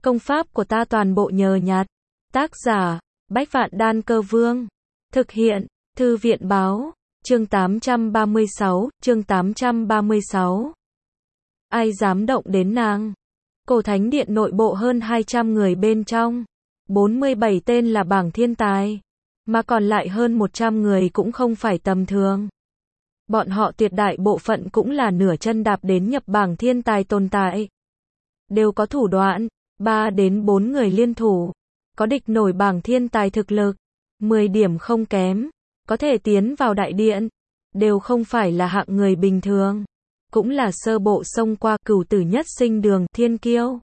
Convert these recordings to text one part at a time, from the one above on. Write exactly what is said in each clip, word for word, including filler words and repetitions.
Công pháp của ta toàn bộ nhờ nhặt. Tác giả, Bách Vạn Đan Cơ Vương. Thực hiện, Thư viện Báo. Chương tám trăm ba mươi sáu, chương tám trăm ba mươi sáu. Ai dám động đến nàng? Cổ Thánh Điện nội bộ hơn hai trăm người bên trong. bốn mươi bảy tên là bảng thiên tài. Mà còn lại hơn một trăm người cũng không phải tầm thường. Bọn họ tuyệt đại bộ phận cũng là nửa chân đạp đến nhập bảng thiên tài tồn tại. Đều có thủ đoạn, ba đến bốn người liên thủ. Có địch nổi bảng thiên tài thực lực. mười điểm không kém. Có thể tiến vào đại điện. Đều không phải là hạng người bình thường. Cũng là sơ bộ xông qua cửu tử nhất sinh đường thiên kiêu.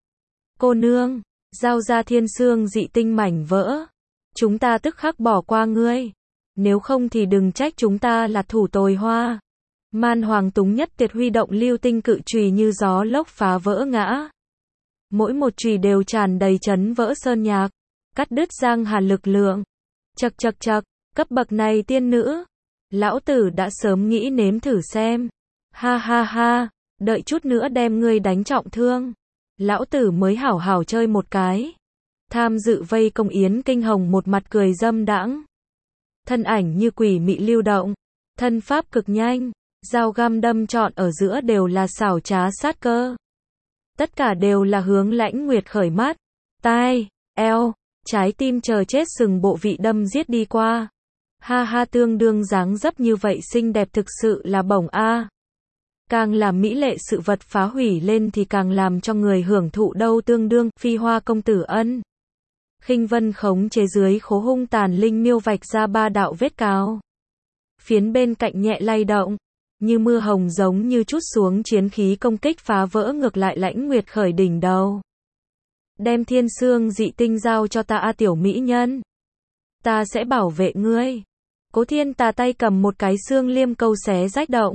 Cô nương, giao ra thiên xương dị tinh mảnh vỡ. Chúng ta tức khắc bỏ qua ngươi. Nếu không thì đừng trách chúng ta là thủ tồi hoa. Man Hoàng Túng Nhất Tuyệt huy động lưu tinh cự chùy như gió lốc phá vỡ ngã. Mỗi một chùy đều tràn đầy chấn vỡ sơn nhạc, cắt đứt giang hà lực lượng. Chậc chậc chậc, cấp bậc này tiên nữ, lão tử đã sớm nghĩ nếm thử xem. Ha ha ha, đợi chút nữa đem ngươi đánh trọng thương, lão tử mới hảo hảo chơi một cái. Tham dự vây công Yến Kinh Hồng một mặt cười dâm đãng. Thân ảnh như quỷ mị lưu động, thân pháp cực nhanh, dao găm đâm trọn ở giữa đều là xảo trá sát cơ. Tất cả đều là hướng Lãnh Nguyệt khởi mắt, tai, eo, trái tim chờ chết sừng bộ vị đâm giết đi qua. Ha ha, tương đương dáng dấp như vậy xinh đẹp thực sự là bổng a. Càng làm mỹ lệ sự vật phá hủy lên thì càng làm cho người hưởng thụ đâu, tương đương Phi Hoa công tử ân. Khinh Vân khống chế dưới khố hung tàn linh miêu vạch ra ba đạo vết cào. Phiến bên cạnh nhẹ lay động, như mưa hồng giống như chút xuống chiến khí công kích phá vỡ ngược lại Lãnh Nguyệt khởi đỉnh đầu. Đem thiên xương dị tinh giao cho ta a tiểu mỹ nhân. Ta sẽ bảo vệ ngươi. Cố Thiên Tà tay cầm một cái xương liêm câu xé rách động.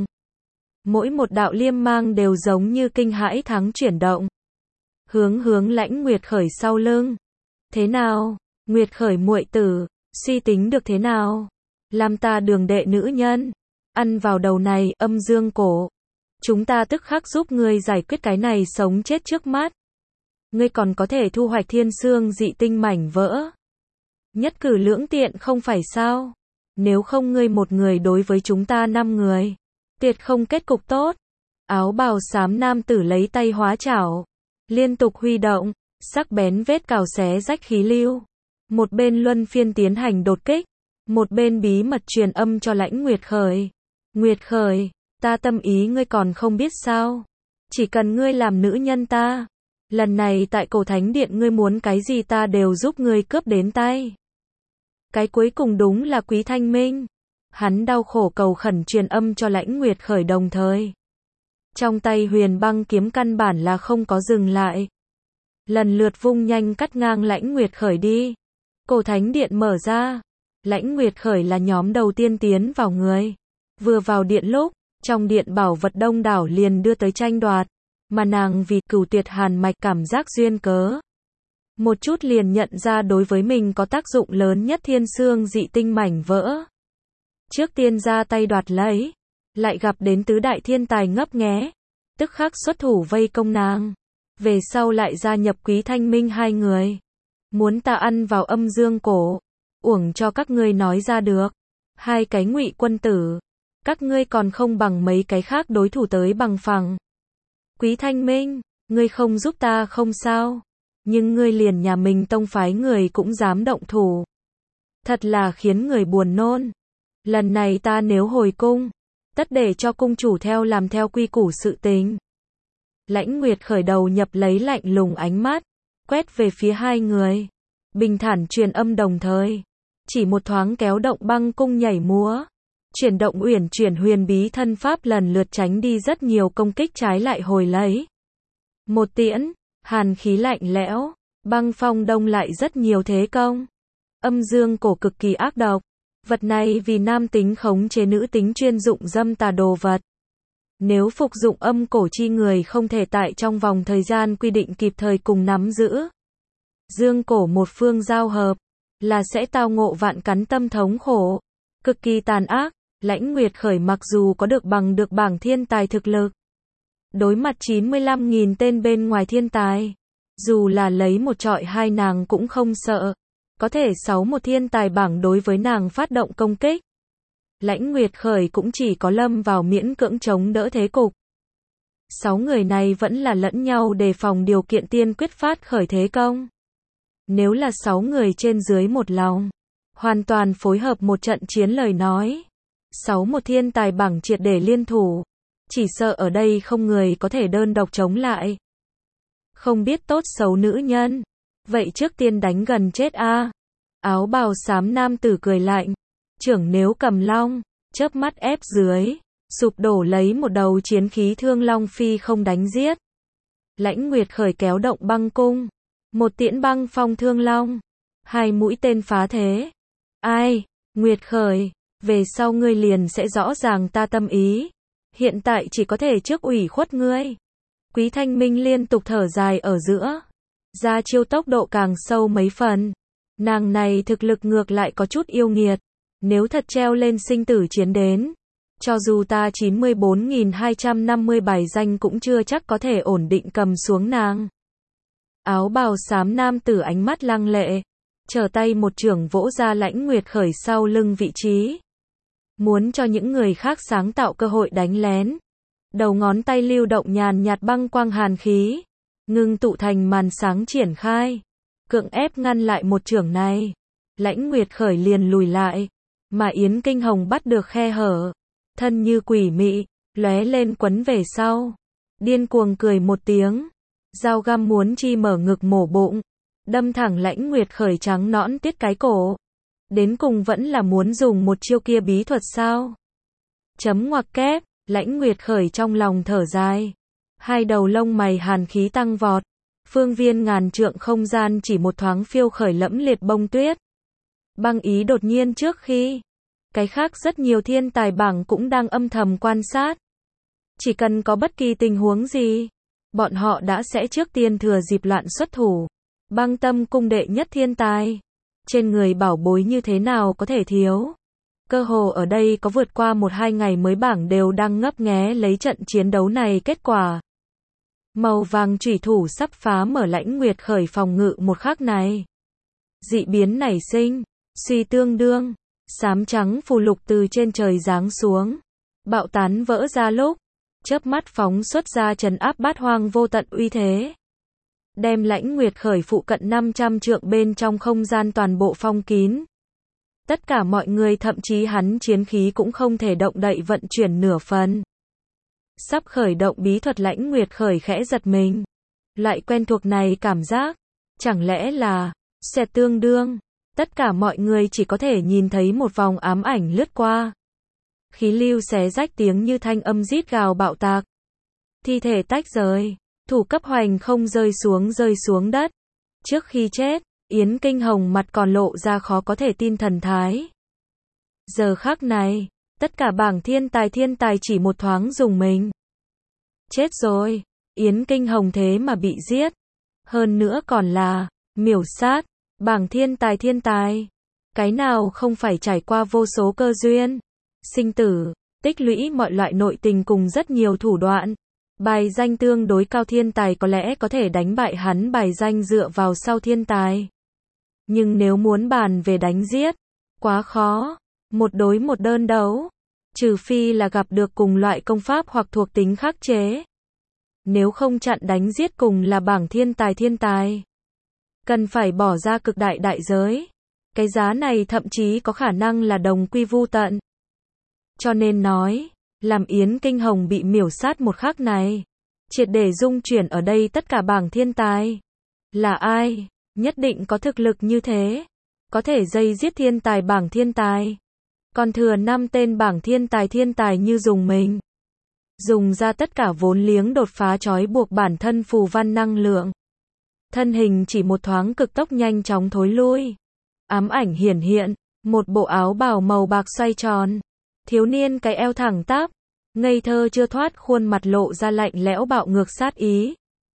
Mỗi một đạo liêm mang đều giống như kinh hãi thắng chuyển động. Hướng hướng Lãnh Nguyệt khởi sau lưng. Thế nào, Nguyệt khởi muội tử, suy tính được thế nào? Làm ta đường đệ nữ nhân. Ăn vào đầu này, âm dương cổ. Chúng ta tức khắc giúp ngươi giải quyết cái này sống chết trước mắt. Ngươi còn có thể thu hoạch thiên xương dị tinh mảnh vỡ. Nhất cử lưỡng tiện không phải sao? Nếu không ngươi một người đối với chúng ta năm người. Tuyệt không kết cục tốt. Áo bào xám nam tử lấy tay hóa chảo. Liên tục huy động. Sắc bén vết cào xé rách khí lưu. Một bên luân phiên tiến hành đột kích. Một bên bí mật truyền âm cho Lãnh Nguyệt khởi. Nguyệt khởi, ta tâm ý ngươi còn không biết sao? Chỉ cần ngươi làm nữ nhân ta. Lần này tại Cổ Thánh Điện ngươi muốn cái gì ta đều giúp ngươi cướp đến tay. Cái cuối cùng đúng là Quý Thanh Minh. Hắn đau khổ cầu khẩn truyền âm cho Lãnh Nguyệt khởi đồng thời. Trong tay huyền băng kiếm căn bản là không có dừng lại. Lần lượt vung nhanh cắt ngang Lãnh Nguyệt khởi đi. Cổ Thánh Điện mở ra. Lãnh Nguyệt khởi là nhóm đầu tiên tiến vào người. Vừa vào điện lúc, trong điện bảo vật đông đảo liền đưa tới tranh đoạt. Mà nàng vì cửu tuyệt hàn mạch cảm giác duyên cớ. Một chút liền nhận ra đối với mình có tác dụng lớn nhất thiên xương dị tinh mảnh vỡ. Trước tiên ra tay đoạt lấy. Lại gặp đến tứ đại thiên tài ngấp nghé. Tức khắc xuất thủ vây công nàng. Về sau lại gia nhập Quý Thanh Minh hai người. Muốn ta ăn vào âm dương cổ. Uổng cho các ngươi nói ra được. Hai cái ngụy quân tử. Các ngươi còn không bằng mấy cái khác đối thủ tới bằng phẳng. Quý Thanh Minh, ngươi không giúp ta không sao. Nhưng ngươi liền nhà mình tông phái người cũng dám động thủ. Thật là khiến người buồn nôn. Lần này ta nếu hồi cung. Tất để cho cung chủ theo làm theo quy củ sự tình. Lãnh Nguyệt khởi đầu nhập lấy lạnh lùng ánh mắt. Quét về phía hai người. Bình thản truyền âm đồng thời. Chỉ một thoáng kéo động băng cung nhảy múa. Chuyển động uyển chuyển huyền bí thân pháp lần lượt tránh đi rất nhiều công kích trái lại hồi lấy. Một tiễn, hàn khí lạnh lẽo, băng phong đông lại rất nhiều thế công. Âm dương cổ cực kỳ ác độc. Vật này vì nam tính khống chế nữ tính chuyên dụng dâm tà đồ vật. Nếu phục dụng âm cổ chi người không thể tại trong vòng thời gian quy định kịp thời cùng nắm giữ. Dương cổ một phương giao hợp, là sẽ tao ngộ vạn cắn tâm thống khổ. Cực kỳ tàn ác. Lãnh Nguyệt khởi mặc dù có được bằng được bảng thiên tài thực lực. Đối mặt chín mươi lăm nghìn tên bên ngoài thiên tài. Dù là lấy một trọi hai nàng cũng không sợ. Có thể sáu một thiên tài bảng đối với nàng phát động công kích. Lãnh Nguyệt Khởi cũng chỉ có lâm vào miễn cưỡng chống đỡ thế cục. Sáu người này vẫn là lẫn nhau đề phòng điều kiện tiên quyết phát khởi thế công. Nếu là sáu người trên dưới một lòng, hoàn toàn phối hợp một trận chiến lời nói, sáu một thiên tài bảng triệt để liên thủ, chỉ sợ ở đây không người có thể đơn độc chống lại. Không biết tốt xấu nữ nhân, vậy trước tiên đánh gần chết a. Áo bào xám nam tử cười lạnh, trưởng nếu cầm long, chớp mắt ép dưới, sụp đổ lấy một đầu chiến khí thương long phi không đánh giết. Lãnh Nguyệt Khởi kéo động băng cung, một tiễn băng phong thương long, hai mũi tên phá thế. Ai, Nguyệt Khởi, về sau ngươi liền sẽ rõ ràng ta tâm ý, hiện tại chỉ có thể trước ủy khuất ngươi. Quý Thanh Minh liên tục thở dài ở giữa, ra chiêu tốc độ càng sâu mấy phần. Nàng này thực lực ngược lại có chút yêu nghiệt, nếu thật treo lên sinh tử chiến đến, cho dù ta chín mươi bốn nghìn hai trăm năm mươi bài danh cũng chưa chắc có thể ổn định cầm xuống nàng. Áo bào xám nam tử ánh mắt lăng lệ, trở tay một chưởng vỗ ra Lãnh Nguyệt Khởi sau lưng vị trí. Muốn cho những người khác sáng tạo cơ hội đánh lén. Đầu ngón tay lưu động nhàn nhạt băng quang hàn khí, ngưng tụ thành màn sáng triển khai, cưỡng ép ngăn lại một chưởng này. Lãnh Nguyệt Khởi liền lùi lại, mà Yến Kinh Hồng bắt được khe hở, thân như quỷ mị, lóe lên quấn về sau, điên cuồng cười một tiếng, dao găm muốn chi mở ngực mổ bụng, đâm thẳng Lãnh Nguyệt Khởi trắng nõn tiết cái cổ. Đến cùng vẫn là muốn dùng một chiêu kia bí thuật sao? Chấm ngoặc kép, Lãnh Nguyệt Khởi trong lòng thở dài, hai đầu lông mày hàn khí tăng vọt, phương viên ngàn trượng không gian chỉ một thoáng phiêu khởi lẫm liệt bông tuyết. Băng ý đột nhiên trước khi, cái khác rất nhiều thiên tài bảng cũng đang âm thầm quan sát. Chỉ cần có bất kỳ tình huống gì, bọn họ đã sẽ trước tiên thừa dịp loạn xuất thủ. Băng Tâm cung đệ nhất thiên tài, trên người bảo bối như thế nào có thể thiếu. Cơ hồ ở đây có vượt qua một hai ngày mới bảng đều đang ngấp nghé lấy trận chiến đấu này kết quả. Màu vàng chủy thủ sắp phá mở Lãnh Nguyệt Khởi phòng ngự một khắc này. Dị biến nảy sinh, suy tương đương, xám trắng phù lục từ trên trời giáng xuống, bạo tán vỡ ra lúc, chớp mắt phóng xuất ra trấn áp bát hoang vô tận uy thế. Đem Lãnh Nguyệt Khởi phụ cận năm trăm trượng bên trong không gian toàn bộ phong kín. Tất cả mọi người thậm chí hắn chiến khí cũng không thể động đậy vận chuyển nửa phần. Sắp khởi động bí thuật Lãnh Nguyệt Khởi khẽ giật mình. Loại quen thuộc này cảm giác, chẳng lẽ là, sẽ tương đương. Tất cả mọi người chỉ có thể nhìn thấy một vòng ám ảnh lướt qua. Khí lưu xé rách tiếng như thanh âm rít gào bạo tạc. Thi thể tách rời, thủ cấp hoành không rơi xuống rơi xuống đất. Trước khi chết, Yến Kinh Hồng mặt còn lộ ra khó có thể tin thần thái. Giờ khắc này, tất cả bảng thiên tài thiên tài chỉ một thoáng dùng mình. Chết rồi, Yến Kinh Hồng thế mà bị giết. Hơn nữa còn là, miểu sát, bảng thiên tài thiên tài. Cái nào không phải trải qua vô số cơ duyên, sinh tử, tích lũy mọi loại nội tình cùng rất nhiều thủ đoạn. Bài danh tương đối cao thiên tài có lẽ có thể đánh bại hắn bài danh dựa vào sau thiên tài. Nhưng nếu muốn bàn về đánh giết, quá khó. Một đối một đơn đấu, trừ phi là gặp được cùng loại công pháp hoặc thuộc tính khắc chế. Nếu không chặn đánh giết cùng là bảng thiên tài thiên tài, cần phải bỏ ra cực đại đại giới. Cái giá này thậm chí có khả năng là đồng quy vu tận. Cho nên nói, làm Yến Kinh Hồng bị miểu sát một khắc này, triệt để dung chuyển ở đây tất cả bảng thiên tài. Là ai? Nhất định có thực lực như thế, có thể dây giết thiên tài bảng thiên tài. Còn thừa năm tên bảng thiên tài thiên tài như dùng mình. Dùng ra tất cả vốn liếng đột phá trói buộc bản thân phù văn năng lượng. Thân hình chỉ một thoáng cực tốc nhanh chóng thối lui. Ám ảnh hiển hiện, một bộ áo bào màu bạc xoay tròn. Thiếu niên cái eo thẳng tắp, ngây thơ chưa thoát khuôn mặt lộ ra lạnh lẽo bạo ngược sát ý.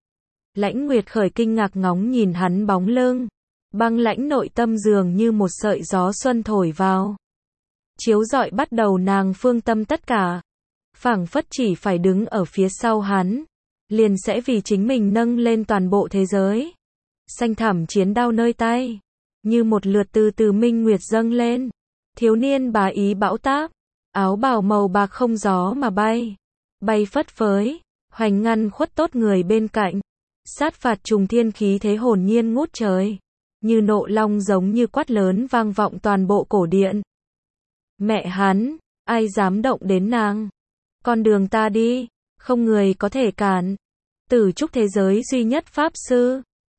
Lãnh Nguyệt Khởi kinh ngạc ngóng nhìn hắn bóng lưng, băng lãnh nội tâm dường như một sợi gió xuân thổi vào. Chiếu rọi bắt đầu nàng phương tâm tất cả, phảng phất chỉ phải đứng ở phía sau hắn, liền sẽ vì chính mình nâng lên toàn bộ thế giới. Xanh thẳm chiến đao nơi tay, như một lượt từ từ minh nguyệt dâng lên. Thiếu niên bá ý bão táp, áo bào màu bạc không gió mà bay, bay phất phới, hoành ngăn khuất tốt người bên cạnh. Sát phạt trùng thiên khí thế hồn nhiên ngút trời, như nộ long giống như quát lớn vang vọng toàn bộ cổ điện. Mẹ hắn, ai dám động đến nàng? Con đường ta đi, không người có thể cản. Tử trúc thế giới duy nhất pháp sư,